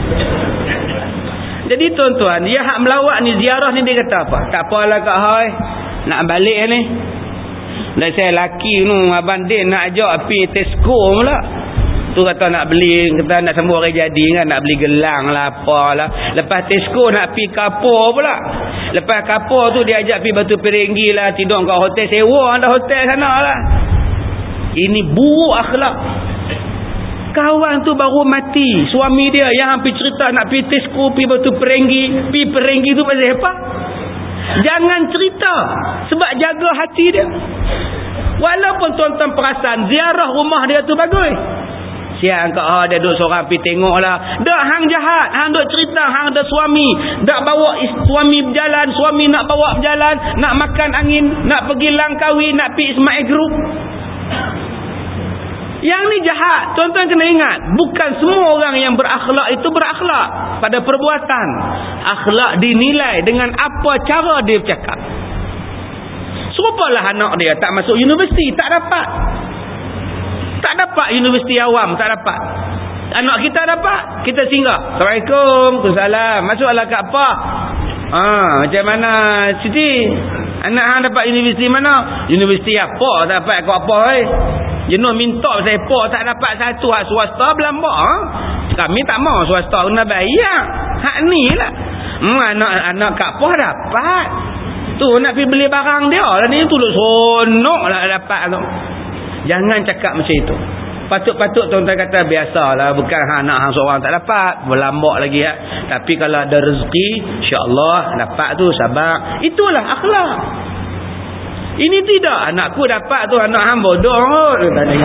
Jadi tuan-tuan, dia hak melawat ni, ziarah ni dia kata apa? Tak apalah Kak Ha, nak balik ni. Dan saya laki tu, Abang Din nak ajak pergi Tesco pula. Tu kata nak beli, kata nak sambut hari jadi kan, nak beli gelang lah apalah. Lepas Tesco nak pergi Kapur pula. Lepas Kapur tu dia ajak pergi Batu Perenggi lah, tidur kat hotel, sewa ada hotel sana lah. Ini buruk akhlak. Kawan tu baru mati, suami dia yang hampir cerita nak pergi Tesco, pergi Batu Perenggi. Pergi Perenggi tu pasal apa? Jangan cerita, sebab jaga hati dia. Walaupun tuan-tuan perasan ziarah rumah dia tu bagus. Siang kat ha dia duduk seorang pergi tengoklah. Dak hang jahat, hang duk cerita hang ada suami, dak bawa suami berjalan, suami nak bawa berjalan, nak makan angin, nak pergi Langkawi, nak pergi Ismail Group. Yang ni jahat. Tuan-tuan kena ingat, bukan semua orang yang berakhlak itu berakhlak pada perbuatan. Akhlak dinilai dengan apa cara dia bercakap. Serupalah anak dia tak masuk universiti, tak dapat. Tak dapat universiti awam, tak dapat. Anak kita dapat, kita singgah. Assalamualaikum, Waalaikumsalam. Masuklah kat apa? Ha, macam mana Siti? Anak hang dapat universiti mana? Universiti apa? Tak dapat kau apa eh? Jenuh minta saya apa tak dapat satu hak swasta belamba. Ha? Kami tak mau swasta kena bayar. Hak ni lah. Hmm, anak-anak kat apa dapat? Tu nak pergi beli barang dia lah ni, tu sonok lah dapat tu. Jangan cakap macam itu. Patut-patut tuan-tuan kata biasalah, bukan hang anak hang seorang tak dapat, berlambak lagi ya. Tapi kalau ada rezeki, insya-Allah dapat tu, sabar. Itulah akhlak. Ini tidak, anakku dapat tu, anak hang bodoh kot.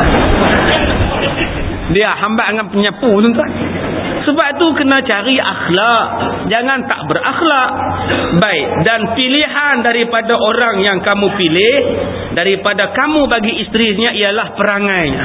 Dia hambat dengan penyapu tuan-tuan. Sebab tu kena cari akhlak, jangan tak berakhlak. Baik, dan pilihan daripada orang yang kamu pilih, daripada kamu bagi isterinya ialah perangainya.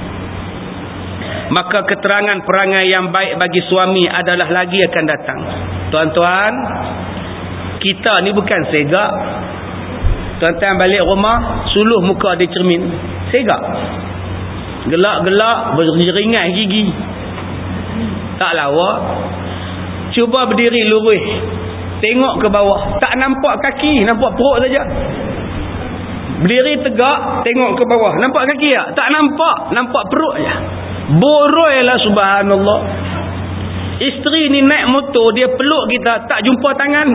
Maka keterangan perangai yang baik bagi suami adalah lagi akan datang. Tuan-tuan, kita ni bukan segak. Tuan-tuan balik rumah, suluh muka di cermin, segak. Gelak-gelak, beringat gigi. Tak lawa. Cuba berdiri lurus, tengok ke bawah, tak nampak kaki, nampak perut saja. Berdiri tegak, tengok ke bawah, nampak kaki tak? Tak nampak, nampak perut saja. Boroilah, subhanallah. Isteri ni naik motor, dia peluk kita, tak jumpa tangan.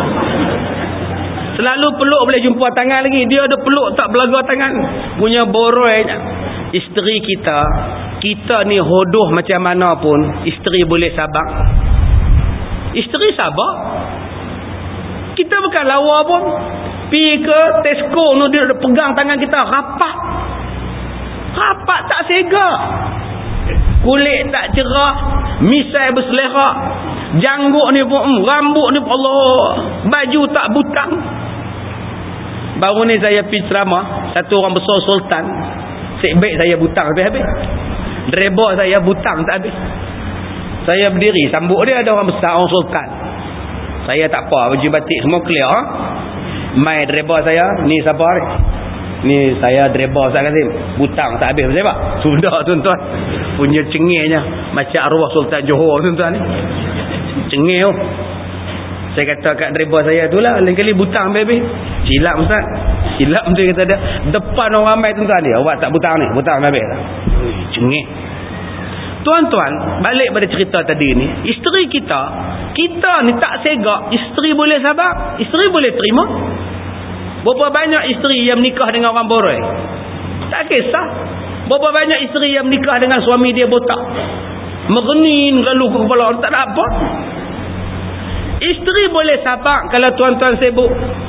Selalu peluk boleh jumpa tangan lagi, dia ada peluk tak belaga tangan. Punya boroi. Isteri kita, kita ni hodoh macam mana pun, isteri boleh sabar. Isteri sabar. Kita bukan lawa pun. Pergi ke Tesco tu, dia ada pegang tangan kita rapat. Rapat tak segak. Kulit tak cerah, misai berselerak, janggut ni pun, rambut ni pun, Allah, baju tak butang. Baru ni saya pergi ceramah, satu orang besar sultan, sebaik saya butang habis-habis, driver saya butang tak habis. Saya berdiri sambut dia, ada orang besar, orang sultan. Saya tak apa, baju batik semua clear. Ha? Mai driver saya, ni siapa ni? Ni saya driver Ustaz Kazim, butang tak habis. Sebab sudah tuan-tuan, punya cengihnya macam arwah Sultan Johor tuan-tuan ni, cengih tu. Saya kata kat driver saya tu lah, lain kali butang habis-habis. Silap Ustaz, silap dia kata dia, depan orang ramai tuan-tuan dia, awak tak butang ni, butang habis lah. Cengih. Tuan-tuan, balik pada cerita tadi ni, isteri kita, kita ni tak segak, isteri boleh sabar, isteri boleh terima. Berapa banyak isteri yang menikah dengan orang boroi? Tak kisah. Berapa banyak isteri yang menikah dengan suami dia botak, merenin lalu ke kepala, tak ada apa. Isteri boleh sabar kalau tuan-tuan sibuk.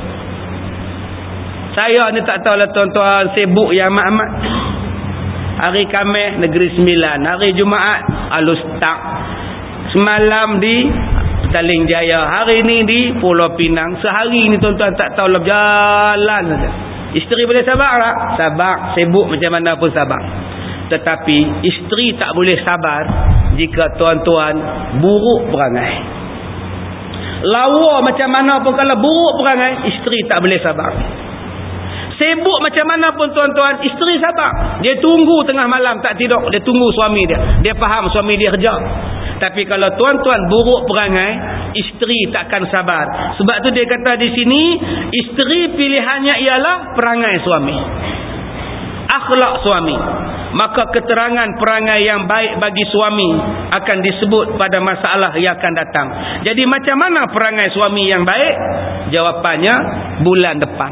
Saya ni tak tahulah tuan-tuan sibuk yang amat-amat. Hari Khamis Negeri Sembilan, hari Jumaat Alus Tak, semalam di Petaling Jaya, hari ni di Pulau Pinang. Sehari ni tuan-tuan tak tahu lah, berjalan saja. Isteri boleh sabar tak? Sabar, sibuk macam mana pun sabar. Tetapi isteri tak boleh sabar jika tuan-tuan buruk perangai. Lawa macam mana pun, kalau buruk perangai, isteri tak boleh sabar. Sibuk macam mana pun tuan-tuan, isteri sabar. Dia tunggu tengah malam tak tidur, dia tunggu suami dia. Dia faham suami dia kerja. Tapi kalau tuan-tuan buruk perangai, isteri takkan sabar. Sebab tu dia kata di sini, isteri pilihannya ialah perangai suami, akhlak suami. Maka keterangan perangai yang baik bagi suami akan disebut pada masalah yang akan datang. Jadi macam mana perangai suami yang baik? Jawapannya bulan depan,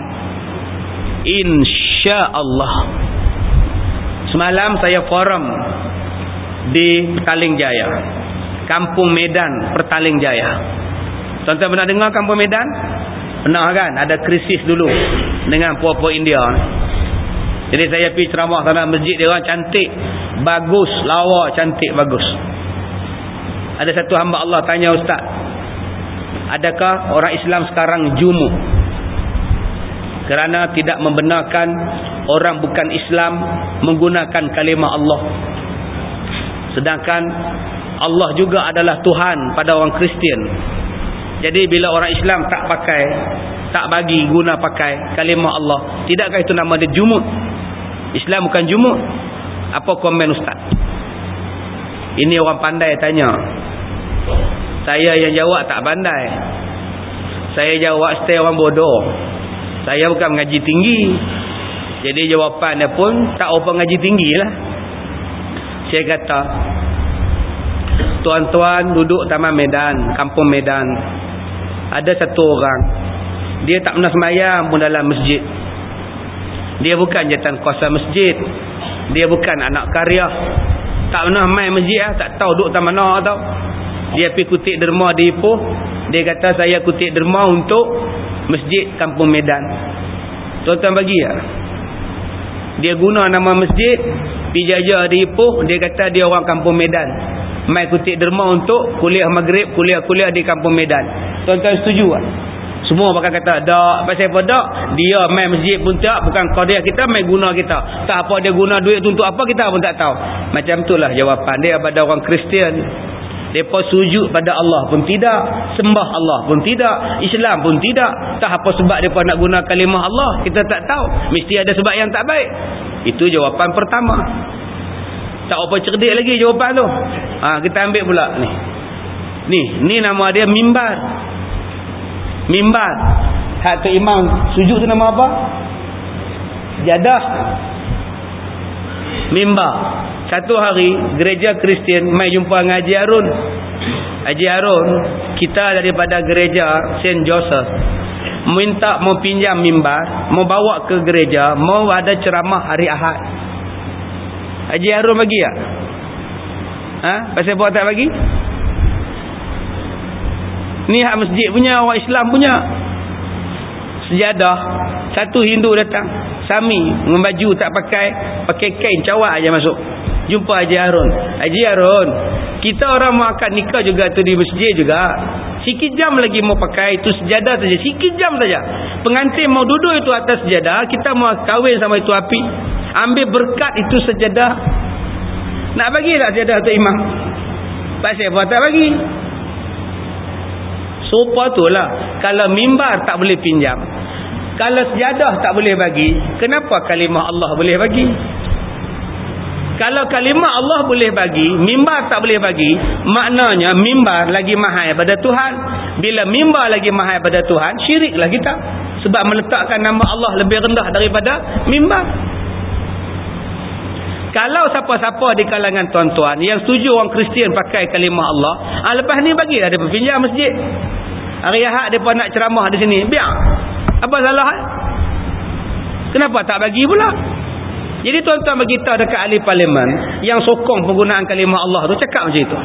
insya-Allah. Semalam saya forum di Petaling Jaya, Kampung Medan Petaling Jaya. Tuan-tuan pernah dengar Kampung Medan? Pernah kan? Ada krisis dulu dengan puak-puak India. Jadi saya pergi ceramah sana, masjid dia orang cantik, bagus, lawa, cantik, bagus. Ada satu hamba Allah tanya, ustaz, adakah orang Islam sekarang jumuk kerana tidak membenarkan orang bukan Islam menggunakan kalimah Allah, sedangkan Allah juga adalah Tuhan pada orang Kristian. Jadi bila orang Islam tak pakai, tak bagi guna pakai kalimah Allah, tidakkah itu nama dia jumuk? Islam bukan jumuk. Apa komen ustaz? Ini orang pandai tanya. Saya yang jawab tak pandai. Saya jawab style orang bodoh. Saya bukan mengaji tinggi. Jadi jawapan dia pun tak apa mengaji tinggi lah. Saya kata, tuan-tuan duduk Taman Medan, Kampung Medan, ada satu orang, dia tak pernah sembahyang pun dalam masjid. Dia bukan jatan kuasa masjid, dia bukan anak karya, tak pernah main masjid lah, tak tahu duduk tak mana tau. Dia pergi kutip derma di Ipoh. Dia kata saya kutip derma untuk masjid Kampung Medan. Tuan-tuan bagi lah. Dia guna nama masjid, pergi jajah di Ipoh. Dia kata dia orang Kampung Medan, mai kutip derma untuk kuliah maghrib, kuliah-kuliah di Kampung Medan. Tuan-tuan setuju tak? Semua bakal kata tak. Pasal apa tak? Dia main masjid pun tak, bukan qadiah kita, main guna kita. Tak apa dia guna duit tu untuk apa, kita pun tak tahu. Macam itulah jawapan dia pada orang Kristian. Mereka sujud pada Allah pun tidak, sembah Allah pun tidak, Islam pun tidak. Tak apa sebab mereka nak guna kalimah Allah, kita tak tahu. Mesti ada sebab yang tak baik. Itu jawapan pertama. Tak apa cerdik lagi jawapan tu. Ha, kita ambil pula ni. Ni, ni nama dia mimbar. Mimbar. Hak tu imam sujud tu nama apa? Jadah. Mimbar. Satu hari gereja Kristian mai jumpa dengan Haji Harun. Haji Harun, kita daripada gereja Saint Joseph minta mau pinjam mimbar, mau bawa ke gereja, mau ada ceramah hari Ahad. Haji Harun bagi tak? Ha? Pasal apa tak bagi? Ni hak masjid punya, orang Islam punya. Sejadah, satu Hindu datang, Sami, dengan baju tak pakai, pakai kain cawak aja masuk. Jumpa Haji Harun. Haji Harun, kita orang mau akad nikah juga tu di masjid juga. Sikit jam lagi mau pakai itu sejadah saja, sikit jam saja. Pengantin mau duduk itu atas sejadah, kita mau kahwin sama itu api. Ambil berkat itu sejadah. Nak bagi tak sejadah tu imam? Pasal apa tak bagi? Sopa tu lah. Kalau mimbar tak boleh pinjam, kalau sejadah tak boleh bagi, kenapa kalimah Allah boleh bagi? Kalau kalimah Allah boleh bagi, mimbar tak boleh bagi, maknanya mimbar lagi mahal pada Tuhan. Bila mimbar lagi mahal pada Tuhan, syiriklah kita. Sebab meletakkan nama Allah lebih rendah daripada mimbar. Kalau siapa-siapa di kalangan tuan-tuan yang setuju orang Kristian pakai kalimah Allah, ah, lepas ni bagilah dia pinjam masjid. Hari Ahad mereka nak ceramah di sini, biar. Apa salah? Kenapa tak bagi pula? Jadi tuan-tuan beritahu dekat ahli parlimen yang sokong penggunaan kalimah Allah tu, cakap macam itu.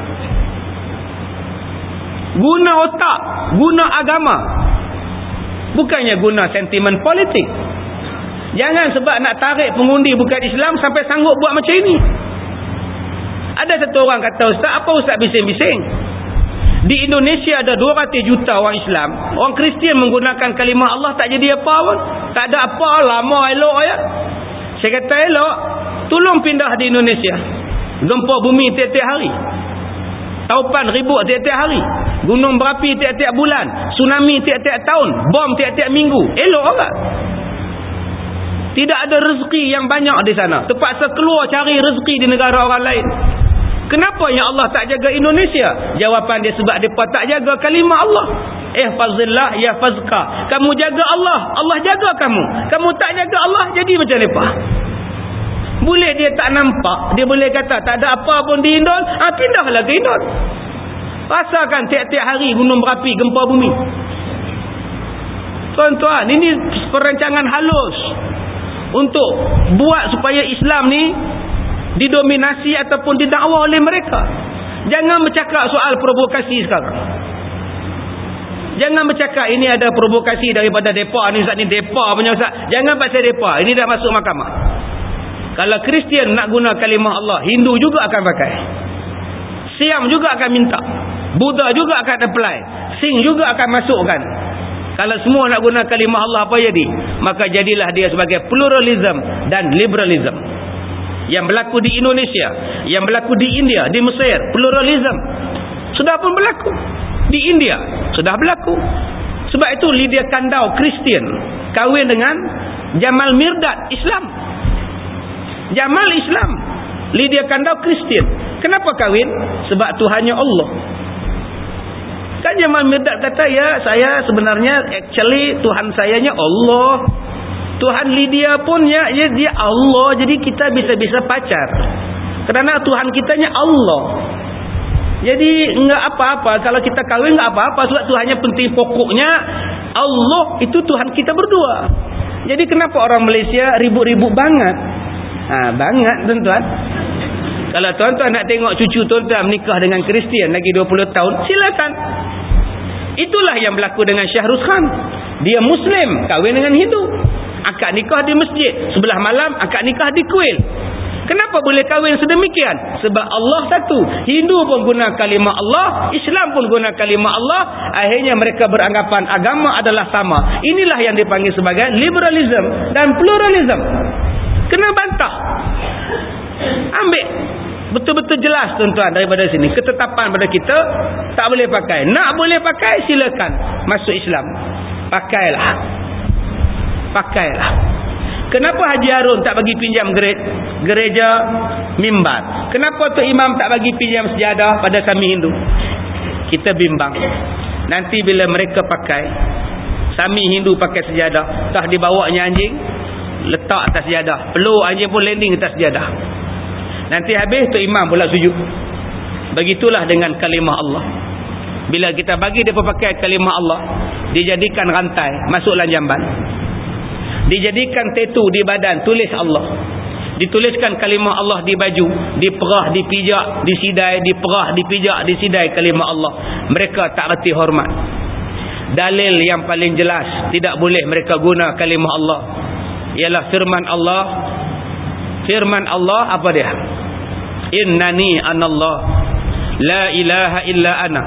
Guna otak, guna agama, bukannya guna sentimen politik. Jangan sebab nak tarik pengundi bukan Islam sampai sanggup buat macam ini. Ada satu orang kata, ustaz, apa ustaz bising-bising? Di Indonesia ada dua ratus juta orang Islam, orang Kristian menggunakan kalimah Allah tak jadi apa pun. Tak ada apa, lama elok ya. Saya kata elok, tolong pindah di Indonesia. Gempa bumi tiap-tiap hari, taupan ribut tiap-tiap hari, gunung berapi tiap-tiap bulan, tsunami tiap-tiap tahun, bom tiap-tiap minggu. Elok tak? Tidak ada rezeki yang banyak di sana, terpaksa keluar cari rezeki di negara orang lain. Kenapa yang Allah tak jaga Indonesia? Jawapan dia sebab mereka tak jaga kalimah Allah. Ihfazillah yahfazka. Kamu jaga Allah, Allah jaga kamu. Kamu tak jaga Allah, jadi macam mereka. Boleh dia tak nampak, dia boleh kata tak ada apa pun di Indon, ah, pindahlah ke Indon. Rasakan tiap-tiap hari gunung berapi, gempa bumi. Tuan-tuan, ini perancangan halus untuk buat supaya Islam ni didominasi ataupun didakwa oleh mereka. Jangan bercakap soal provokasi sekarang. Jangan bercakap ini ada provokasi daripada depa ni, ustaz ni depa punya ustaz. Jangan pasal depa, ini dah masuk mahkamah. Kalau Kristian nak guna kalimah Allah, Hindu juga akan pakai. Siam juga akan minta. Buddha juga akan apply. Sing juga akan masukkan. Kalau semua nak guna kalimah Allah, apa jadi? Maka jadilah dia sebagai pluralism dan liberalism. Yang berlaku di Indonesia, yang berlaku di India, di Mesir, pluralism sudah pun berlaku. Di India sudah berlaku. Sebab itu Lydia Kandau Kristian kahwin dengan Jamal Mirdad Islam. Jamal Islam, Lydia Kandau Kristian. Kenapa kahwin? Sebab Tuhannya Allah. Kan Jamal Mirdad kata, ya saya sebenarnya actually Tuhan sayanya Allah. Tuhan Lydia pun ya, ya dia Allah. Jadi kita bisa-bisa pacar. Kerana Tuhan kitanya Allah. Jadi enggak apa-apa kalau kita kahwin, enggak apa-apa sebab Tuhannya penting. Pokoknya Allah itu Tuhan kita berdua. Jadi kenapa orang Malaysia ribut-ribut banget? Ha, banget tuan-tuan. Kalau tuan-tuan nak tengok cucu tuan-tuan menikah dengan Kristian lagi dua puluh tahun, silakan. Itulah yang berlaku dengan Syahrus Khan. Dia Muslim, kahwin dengan Hindu. Akad nikah di masjid. Sebelah malam akad nikah di kuil. Kenapa boleh kahwin sedemikian? Sebab Allah satu. Hindu pun guna kalimah Allah, Islam pun guna kalimah Allah. Akhirnya mereka beranggapan agama adalah sama. Inilah yang dipanggil sebagai liberalism dan pluralism. Kena bantah. Ambil betul-betul jelas tuan-tuan daripada sini. Ketetapan pada kita tak boleh pakai. Nak boleh pakai, silakan masuk Islam. Pakailah. Pakailah. Kenapa Haji Harun tak bagi pinjam gereja mimbar? Kenapa Tok Imam tak bagi pinjam sejadah pada kami Hindu? Kita bimbang. Nanti bila mereka pakai, Sami Hindu pakai sejadah, tah dibawanya anjing, letak atas sejadah. Peluk anjing pun landing atas sejadah. Nanti habis Tok Imam pula sujud. Begitulah dengan kalimah Allah. Bila kita bagi dia pakai kalimah Allah, dijadikan rantai, masuklah jamban. Dijadikan tatu di badan, tulis Allah. Dituliskan kalimah Allah di baju, diperah, dipijak, disidai, diperah, dipijak, disidai kalimah Allah. Mereka tak reti hormat. Dalil yang paling jelas tidak boleh mereka guna kalimah Allah ialah firman Allah. Firman Allah apa dia? Innani anallah la ilaha illa ana.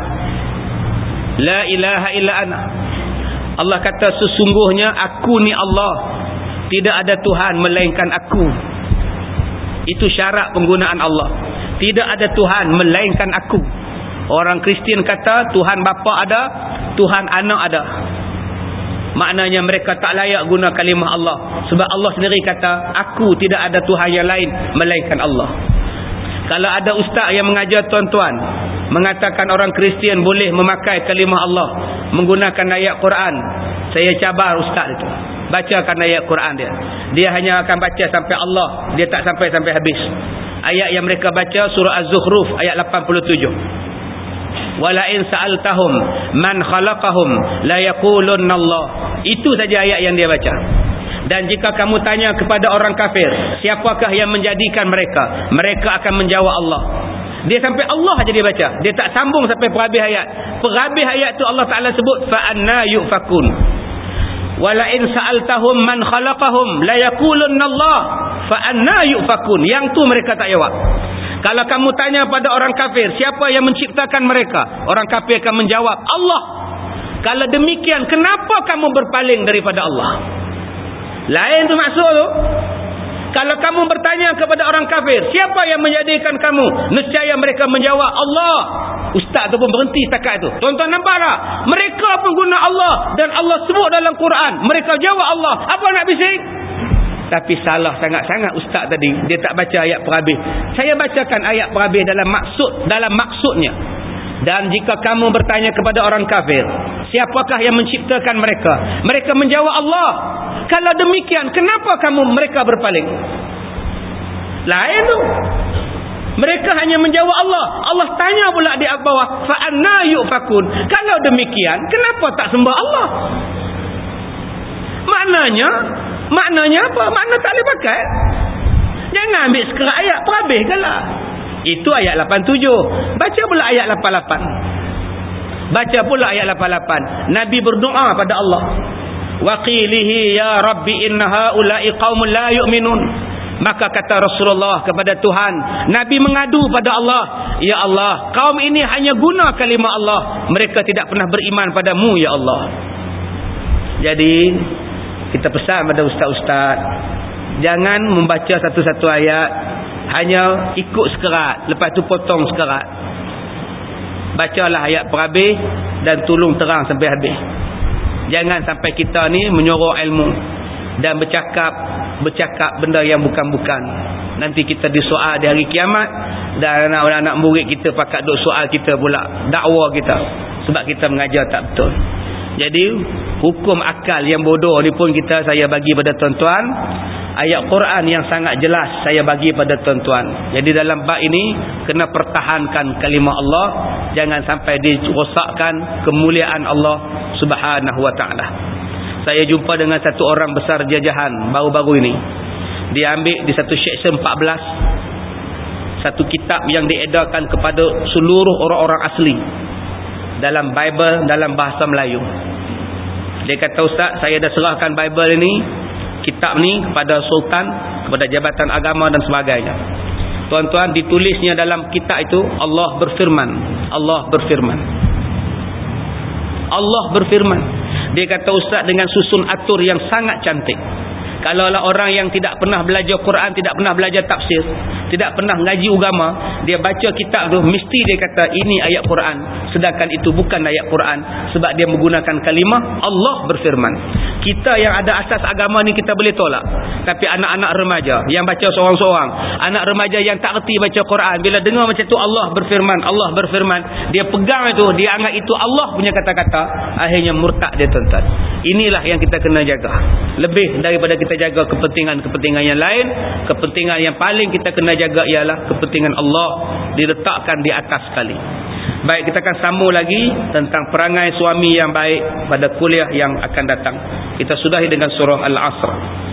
La ilaha illa ana. Allah kata sesungguhnya aku ni Allah, tidak ada Tuhan melainkan aku. Itu syarat penggunaan Allah. Tidak ada Tuhan melainkan aku. Orang Kristian kata Tuhan bapa ada, Tuhan anak ada. Maknanya mereka tak layak guna kalimah Allah. Sebab Allah sendiri kata, aku tidak ada Tuhan yang lain melainkan Allah. Kalau ada ustaz yang mengajar tuan-tuan, mengatakan orang Kristian boleh memakai kalimah Allah menggunakan ayat Quran, saya cabar ustaz itu. Bacakan ayat Quran dia. Dia hanya akan baca sampai Allah, dia tak sampai-sampai habis. Ayat yang mereka baca surah Az-Zukhruf ayat lapan puluh tujuh. Wala in sa'altahum man khalaqahum la yaqulunna Allah. Itu saja ayat yang dia baca. Dan jika kamu tanya kepada orang kafir, siapakah yang menjadikan mereka? Mereka akan menjawab Allah. Dia sampai Allah saja dia baca. Dia tak sambung sampai perhabis ayat. Perhabis ayat tu Allah Ta'ala sebut fa anna yufakun. Wala in sa'altahum man khalaqahum la yaqulunna Allah fa anna yufakun. Yang tu mereka tak jawab. Kalau kamu tanya pada orang kafir, siapa yang menciptakan mereka? Orang kafir akan menjawab Allah. Kalau demikian, kenapa kamu berpaling daripada Allah? Lain tu maksud tu. Kalau kamu bertanya kepada orang kafir, siapa yang menjadikan kamu? Nescaya mereka menjawab Allah. Ustaz tu pun berhenti setakat tu. Tuan-tuan nampak tak? Mereka pengguna Allah dan Allah sebut dalam Quran. Mereka jawab Allah. Apa nak bising? Tapi salah sangat-sangat ustaz tadi. Dia tak baca ayat perhabis. Saya bacakan ayat perhabis dalam maksud, dalam maksudnya. Dan jika kamu bertanya kepada orang kafir, siapakah yang menciptakan mereka? Mereka menjawab Allah. Kalau demikian, kenapa kamu mereka berpaling? Lain tu. Mereka hanya menjawab Allah. Allah tanya pula di bawah, fa anna yufakun. Kalau demikian, kenapa tak sembah Allah? Maknanya, maknanya apa? Makna tak boleh pakai. Jangan ambil sekerat ayat perhabiskanlah. Itu ayat lapan puluh tujuh. Baca pula ayat lapan puluh lapan. Baca pula ayat lapan puluh lapan. Nabi berdoa pada Allah. Wa qilihi ya rabbi inna haula'i qaumun la yu'minun. Maka kata Rasulullah kepada Tuhan, Nabi mengadu pada Allah, ya Allah, kaum ini hanya guna kalimah Allah, mereka tidak pernah beriman padamu ya Allah. Jadi kita pesan pada ustaz-ustaz, jangan membaca satu-satu ayat hanya ikut sekerat, lepas tu potong sekerat. Bacalah ayat per habis dan tolong terang sampai habis. Jangan sampai kita ni menyorok ilmu dan bercakap bercakap benda yang bukan-bukan. Nanti kita disoal di hari kiamat dan anak-anak murid kita pakat duk soal kita pula, dakwa kita sebab kita mengajar tak betul. Jadi hukum akal yang bodoh ni pun kita saya bagi pada tuan-tuan. Ayat Quran yang sangat jelas saya bagi pada tuan-tuan. Jadi dalam bab ini kena pertahankan kalimah Allah, jangan sampai dirosakkan kemuliaan Allah Subhanahu wa taala. Saya jumpa dengan satu orang besar jajahan baru-baru ini. Dia ambil di satu section empat belas satu kitab yang diedarkan kepada seluruh orang-orang asli dalam Bible dalam bahasa Melayu. Dia kata, Ustaz, saya dah serahkan Bible ini, kitab ni kepada sultan, kepada jabatan agama dan sebagainya. Tuan-tuan, ditulisnya dalam kitab itu Allah berfirman, Allah berfirman. Allah berfirman. Dia kata, Ustaz, dengan susun atur yang sangat cantik. Kalaulah orang yang tidak pernah belajar Quran, tidak pernah belajar tafsir, tidak pernah ngaji agama, dia baca kitab tu, mesti dia kata ini ayat Quran, sedangkan itu bukan ayat Quran, sebab dia menggunakan kalimah Allah berfirman. Kita yang ada asas agama ni kita boleh tolak, tapi anak-anak remaja yang baca seorang-seorang, anak remaja yang tak reti baca Quran, bila dengar macam tu Allah berfirman, Allah berfirman, dia pegang itu, dia anggap itu Allah punya kata-kata, akhirnya murtad dia, tuan-tuan. Inilah yang kita kena jaga. Lebih daripada kita jaga kepentingan-kepentingan yang lain, kepentingan yang paling kita kena jaga ialah kepentingan Allah diletakkan di atas sekali. Baik, kita akan sambung lagi tentang perangai suami yang baik pada kuliah yang akan datang. Kita sudahi dengan surah Al-Asr.